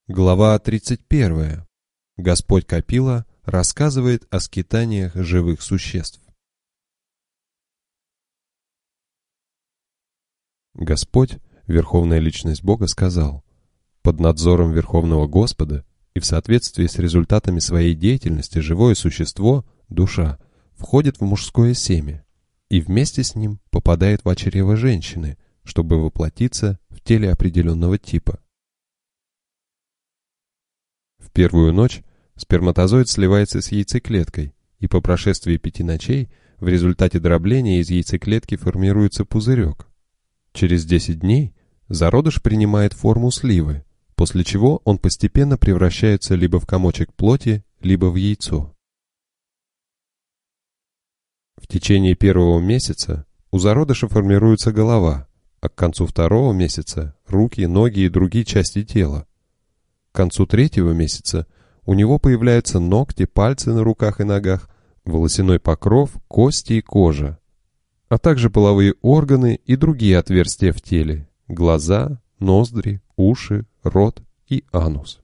Глава 31. Господь Капила рассказывает о скитаниях живых существ. Господь, Верховная Личность Бога, сказал: «Под надзором Верховного Господа и в соответствии с результатами своей деятельности живое существо, душа, входит в мужское семя и вместе с ним попадает в чрево женщины, чтобы воплотиться в теле определенного типа. В первую ночь сперматозоид сливается с яйцеклеткой, и по прошествии 5 ночей в результате дробления из яйцеклетки формируется пузырек. Через 10 дней зародыш принимает форму сливы, после чего он постепенно превращается либо в комочек плоти, либо в яйцо. В течение первого месяца у зародыша формируется голова, а к концу второго месяца – руки, ноги и другие части тела. К концу 3-го месяца у него появляются ногти, пальцы на руках и ногах, волосяной покров, кости и кожа, а также половые органы и другие отверстия в теле – глаза, ноздри, уши, рот и анус.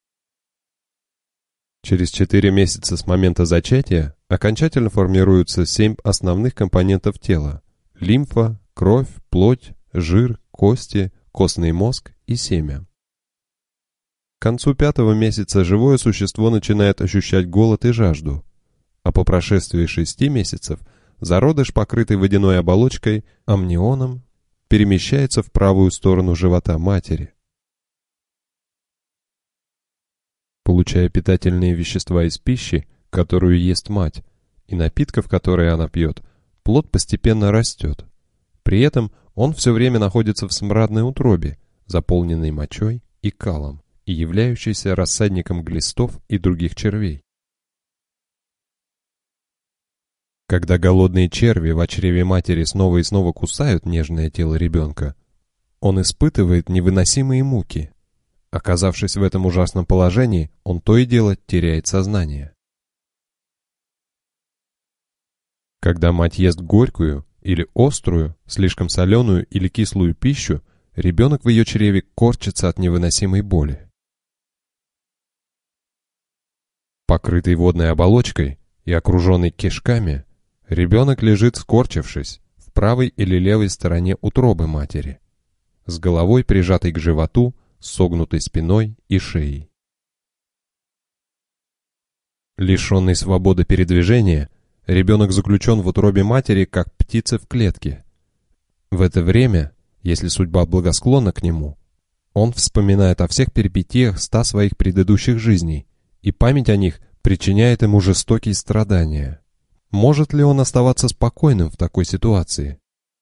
Через 4 месяца с момента зачатия окончательно формируются 7 основных компонентов тела – лимфа, кровь, плоть, жир, кости, костный мозг и семя. К концу 5-го месяца живое существо начинает ощущать голод и жажду, а по прошествии 6 месяцев зародыш, покрытый водяной оболочкой, амнионом, перемещается в правую сторону живота матери. Получая питательные вещества из пищи, которую ест мать, и напитков, которые она пьет, плод постепенно растет. При этом он все время находится в смрадной утробе, заполненной мочой и калом, и являющийся рассадником глистов и других червей. Когда голодные черви в чреве матери снова и снова кусают нежное тело ребенка, он испытывает невыносимые муки. Оказавшись в этом ужасном положении, он то и дело теряет сознание. Когда мать ест горькую или острую, слишком соленую или кислую пищу, ребенок в ее чреве корчится от невыносимой боли. Покрытый водной оболочкой и окруженный кишками, ребенок лежит скорчившись в правой или левой стороне утробы матери, с головой прижатой к животу, с согнутой спиной и шеей. Лишенный свободы передвижения, ребенок заключен в утробе матери, как птица в клетке. В это время, если судьба благосклонна к нему, он вспоминает о всех перипетиях 100 своих предыдущих жизней, и память о них причиняет ему жестокие страдания. Может ли он оставаться спокойным в такой ситуации?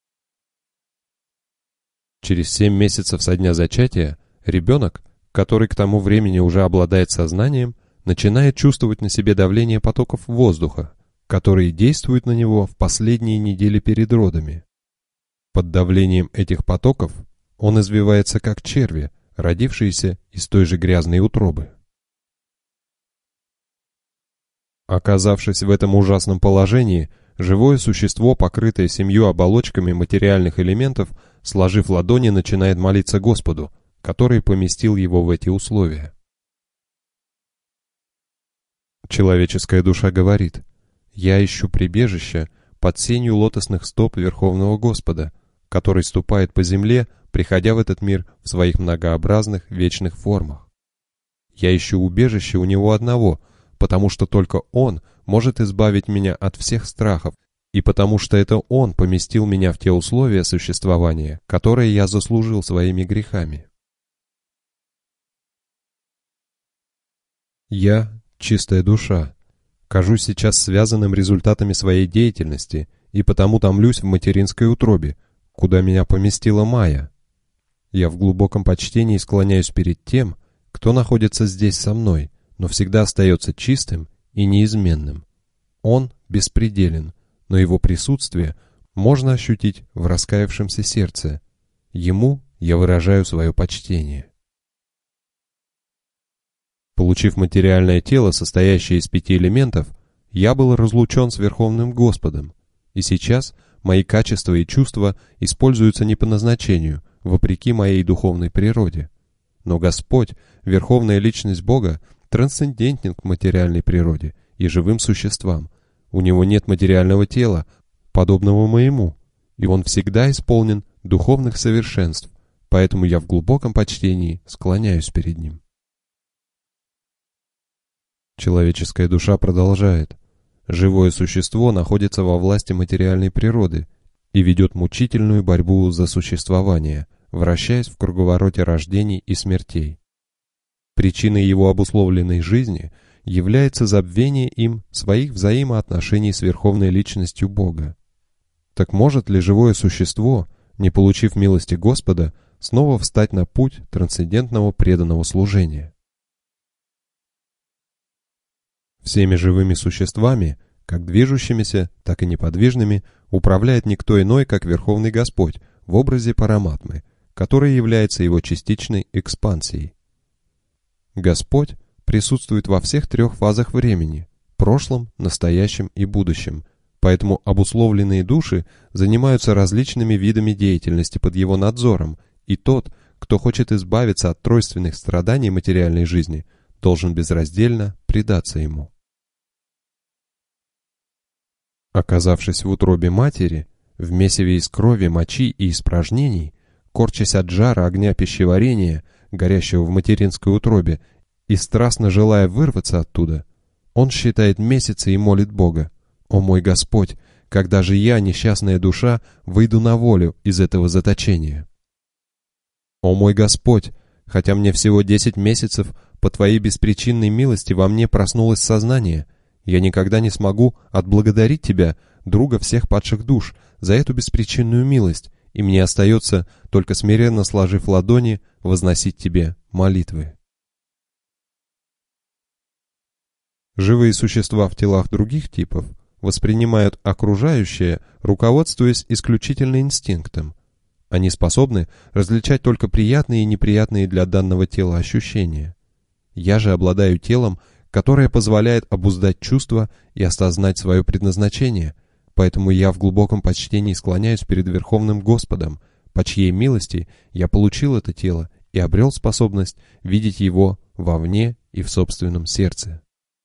Через 7 месяцев со дня зачатия ребенок, который к тому времени уже обладает сознанием, начинает чувствовать на себе давление потоков воздуха, которые действуют на него в последние недели перед родами. Под давлением этих потоков он извивается как черви, родившиеся из той же грязной утробы. Оказавшись в этом ужасном положении, живое существо, покрытое 7 оболочками материальных элементов, сложив ладони, начинает молиться Господу, который поместил его в эти условия. Человеческая душа говорит: «Я ищу прибежище под сенью лотосных стоп Верховного Господа, который ступает по земле, приходя в этот мир в своих многообразных вечных формах. Я ищу убежище у Него одного, потому что только Он может избавить меня от всех страхов, и потому что это Он поместил меня в те условия существования, которые я заслужил своими грехами. Я, чистая душа, кажусь сейчас связанным результатами своей деятельности, и потому томлюсь в материнской утробе, куда меня поместила Майя. Я в глубоком почтении склоняюсь перед тем, кто находится здесь со мной, но всегда остается чистым и неизменным. Он беспределен, но его присутствие можно ощутить в раскаявшемся сердце. Ему я выражаю свое почтение». Получив материальное тело, состоящее из 5 элементов, я был разлучен с Верховным Господом, и сейчас мои качества и чувства используются не по назначению, вопреки моей духовной природе. Но Господь, Верховная Личность Бога, трансцендентен к материальной природе и живым существам. У Него нет материального тела, подобного моему, и Он всегда исполнен духовных совершенств, поэтому я в глубоком почтении склоняюсь перед Ним. Человеческая душа продолжает. Живое существо находится во власти материальной природы и ведет мучительную борьбу за существование, вращаясь в круговороте рождений и смертей. Причиной его обусловленной жизни является забвение им своих взаимоотношений с Верховной Личностью Бога. Так может ли живое существо, не получив милости Господа, снова встать на путь трансцендентного преданного служения? Всеми живыми существами, как движущимися, так и неподвижными, управляет никто иной, как Верховный Господь в образе Параматмы, который является его частичной экспансией. Господь присутствует во всех трех фазах времени – прошлом, настоящем и будущем, поэтому обусловленные души занимаются различными видами деятельности под его надзором, и тот, кто хочет избавиться от тройственных страданий материальной жизни, должен безраздельно предаться ему. Оказавшись в утробе матери, в месиве из крови, мочи и испражнений, корчась от жара огня пищеварения, горящего в материнской утробе, и страстно желая вырваться оттуда, он считает месяцы и молит Бога: «О мой Господь, когда же я, несчастная душа, выйду на волю из этого заточения? О мой Господь, хотя мне всего 10 месяцев, по Твоей беспричинной милости во мне проснулось сознание, я никогда не смогу отблагодарить Тебя, друга всех падших душ, за эту беспричинную милость, и мне остается, только смиренно сложив ладони, возносить Тебе молитвы». Живые существа в телах других типов воспринимают окружающее, руководствуясь исключительно инстинктом. Они способны различать только приятные и неприятные для данного тела ощущения. Я же обладаю телом, которое позволяет обуздать чувства и осознать свое предназначение, поэтому я в глубоком почтении склоняюсь перед Верховным Господом, по чьей милости я получил это тело и обрел способность видеть его вовне и в собственном сердце.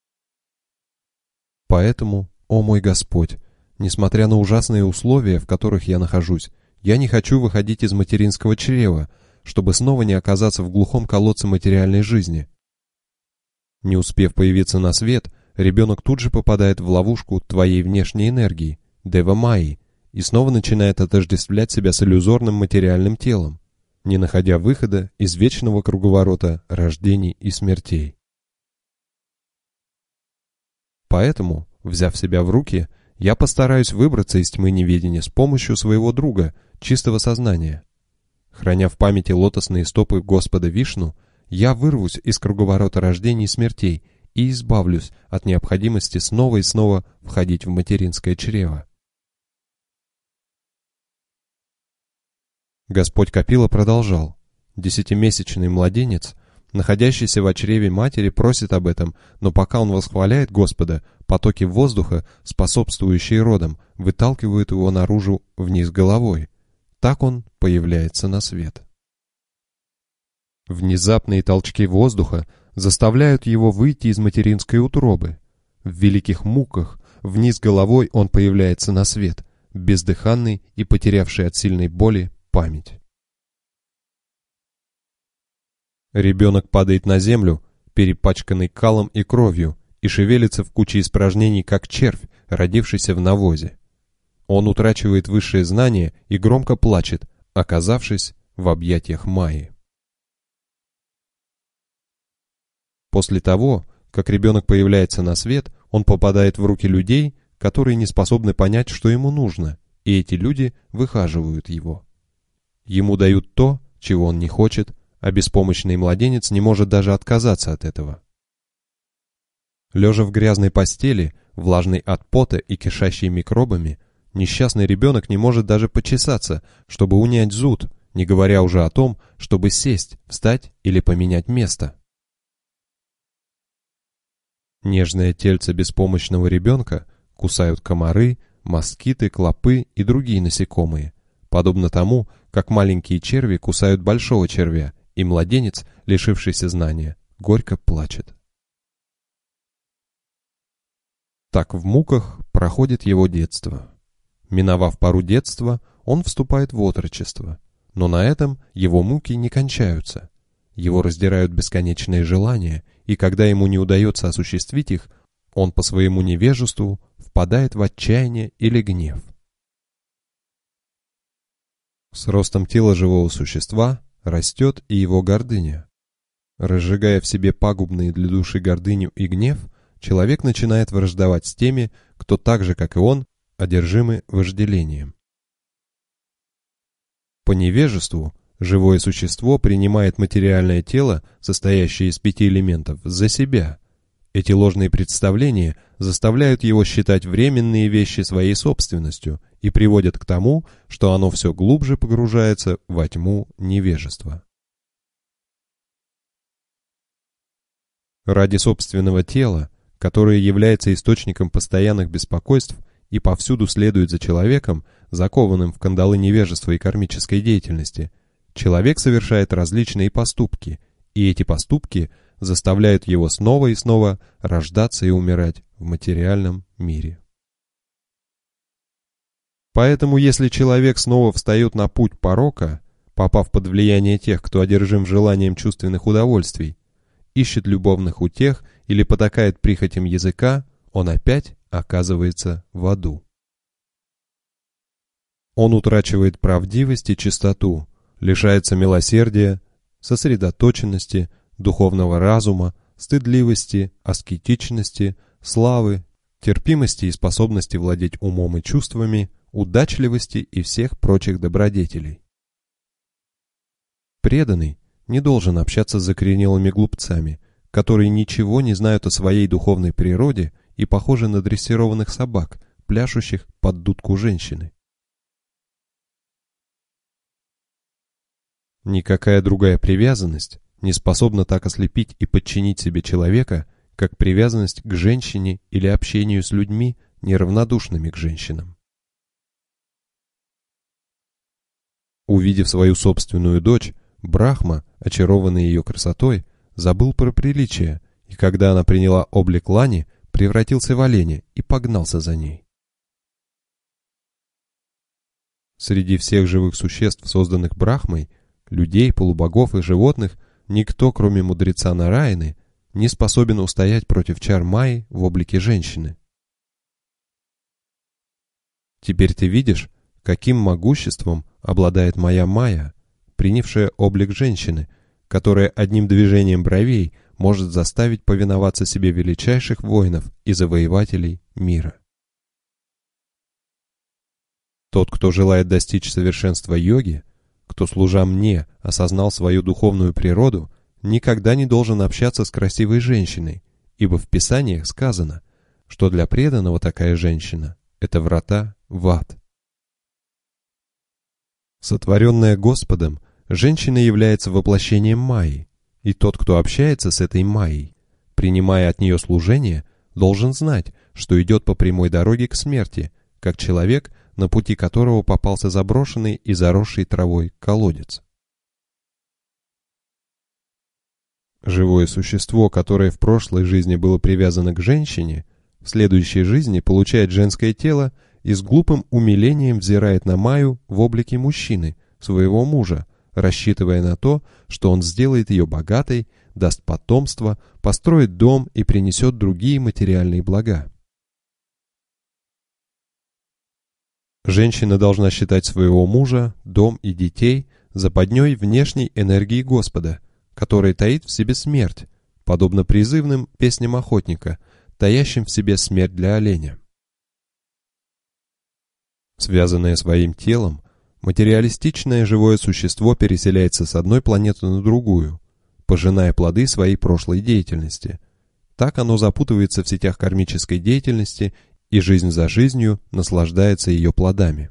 Поэтому, о мой Господь, несмотря на ужасные условия, в которых я нахожусь, я не хочу выходить из материнского чрева, чтобы снова не оказаться в глухом колодце материальной жизни. Не успев появиться на свет, ребенок тут же попадает в ловушку твоей внешней энергии, Дева Майи, и снова начинает отождествлять себя с иллюзорным материальным телом, не находя выхода из вечного круговорота рождений и смертей. Поэтому, взяв себя в руки, я постараюсь выбраться из тьмы неведения с помощью своего друга, чистого сознания. Храня в памяти лотосные стопы Господа Вишну, я вырвусь из круговорота рождений и смертей и избавлюсь от необходимости снова и снова входить в материнское чрево. Господь Капила продолжал. 10-месячный младенец, находящийся в чреве матери, просит об этом, но пока он восхваляет Господа, потоки воздуха, способствующие родам, выталкивают его наружу вниз головой. Так он появляется на свет. Внезапные толчки воздуха заставляют его выйти из материнской утробы. В великих муках вниз головой он появляется на свет, бездыханный и потерявший от сильной боли память. Ребенок падает на землю, перепачканный калом и кровью, и шевелится в куче испражнений, как червь, родившийся в навозе. Он утрачивает высшее знание и громко плачет, оказавшись в объятиях Майи. После того, как ребенок появляется на свет, он попадает в руки людей, которые не способны понять, что ему нужно, и эти люди выхаживают его. Ему дают то, чего он не хочет, а беспомощный младенец не может даже отказаться от этого. Лежа в грязной постели, влажной от пота и кишащей микробами, несчастный ребенок не может даже почесаться, чтобы унять зуд, не говоря уже о том, чтобы сесть, встать или поменять место. Нежное тельце беспомощного ребенка кусают комары, москиты, клопы и другие насекомые, подобно тому, как маленькие черви кусают большого червя, и младенец лишившийся знания, горько плачет. Так в муках проходит его детство. Миновав пору детства, он вступает в отрочество, но на этом его муки не кончаются. Его раздирают бесконечные желания, и когда ему не удается осуществить их, он по своему невежеству впадает в отчаяние или гнев. С ростом тела живого существа растет и его гордыня. Разжигая в себе пагубные для души гордыню и гнев, человек начинает враждовать с теми, кто так же, как и он, одержимы вожделением. По невежеству живое существо принимает материальное тело, состоящее из 5 элементов, за себя. Эти ложные представления заставляют его считать временные вещи своей собственностью и приводят к тому, что оно все глубже погружается во тьму невежества. Ради собственного тела, которое является источником постоянных беспокойств и повсюду следует за человеком, закованным в кандалы невежества и кармической деятельности, человек совершает различные поступки, и эти поступки заставляют его снова и снова рождаться и умирать в материальном мире. Поэтому, если человек снова встает на путь порока, попав под влияние тех, кто одержим желанием чувственных удовольствий, ищет любовных утех или потакает прихотям языка, он опять оказывается в аду. Он утрачивает правдивость и чистоту, лишается милосердия, сосредоточенности, духовного разума, стыдливости, аскетичности, славы, терпимости и способности владеть умом и чувствами, удачливости и всех прочих добродетелей. Преданный не должен общаться с закоренелыми глупцами, которые ничего не знают о своей духовной природе и похожи на дрессированных собак, пляшущих под дудку женщины. Никакая другая привязанность не способна так ослепить и подчинить себе человека, как привязанность к женщине или общению с людьми, неравнодушными к женщинам. Увидев свою собственную дочь, Брахма, очарованный ее красотой, забыл про приличие, и когда она приняла облик лани, превратился в оленя и погнался за ней. Среди всех живых существ, созданных Брахмой, людей, полубогов и животных, никто, кроме мудреца Нараяны, не способен устоять против чар Майи в облике женщины. Теперь ты видишь, каким могуществом обладает моя Майя, принявшая облик женщины, которая одним движением бровей может заставить повиноваться себе величайших воинов и завоевателей мира. Тот, кто желает достичь совершенства йоги, кто, служа мне, осознал свою духовную природу, никогда не должен общаться с красивой женщиной, ибо в Писаниях сказано, что для преданного такая женщина – это врата в ад. Сотворенная Господом, женщина является воплощением Майи, и тот, кто общается с этой Майей, принимая от нее служение, должен знать, что идет по прямой дороге к смерти, как человек, на пути которого попался заброшенный и заросший травой колодец. Живое существо, которое в прошлой жизни было привязано к женщине, в следующей жизни получает женское тело и с глупым умилением взирает на Майю в облике мужчины, своего мужа, рассчитывая на то, что он сделает ее богатой, даст потомство, построит дом и принесет другие материальные блага. Женщина должна считать своего мужа, дом и детей западней внешней энергии Господа, которая таит в себе смерть, подобно призывным песням охотника, таящим в себе смерть для оленя. Связанное своим телом, материалистичное живое существо переселяется с одной планеты на другую, пожиная плоды своей прошлой деятельности. Так оно запутывается в сетях кармической деятельности и жизнь за жизнью наслаждается ее плодами.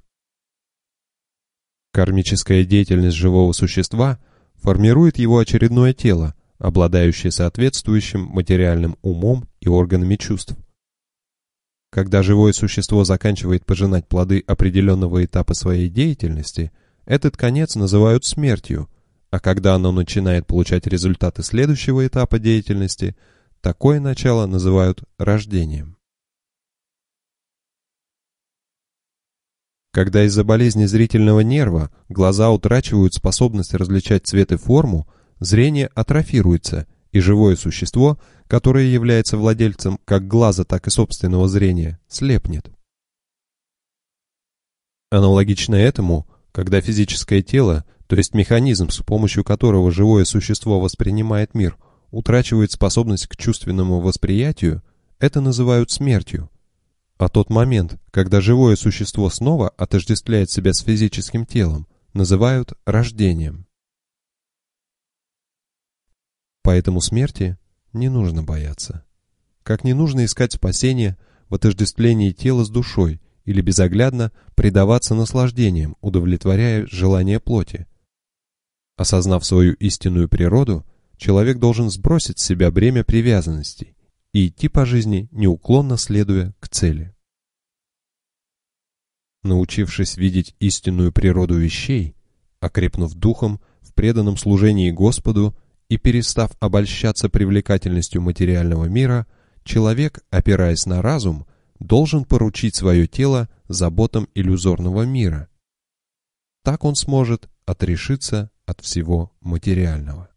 Кармическая деятельность живого существа формирует его очередное тело, обладающее соответствующим материальным умом и органами чувств. Когда живое существо заканчивает пожинать плоды определенного этапа своей деятельности, этот конец называют смертью, А когда оно начинает получать результаты следующего этапа деятельности, такое начало называют рождением. Когда из-за болезни зрительного нерва глаза утрачивают способность различать цвет и форму, зрение атрофируется, и живое существо, которое является владельцем как глаза, так и собственного зрения, слепнет. Аналогично этому, когда физическое тело, то есть механизм, с помощью которого живое существо воспринимает мир, утрачивает способность к чувственному восприятию, это называют смертью. А тот момент, когда живое существо снова отождествляет себя с физическим телом, называют рождением. Поэтому смерти не нужно бояться. Как не нужно искать спасения в отождествлении тела с душой или безоглядно предаваться наслаждениям, удовлетворяя желания плоти. Осознав свою истинную природу, человек должен сбросить с себя бремя привязанностей и идти по жизни, неуклонно следуя к цели. Научившись видеть истинную природу вещей, окрепнув духом в преданном служении Господу и перестав обольщаться привлекательностью материального мира, человек, опираясь на разум, должен поручить свое тело заботам иллюзорного мира. Так он сможет отрешиться от всего материального.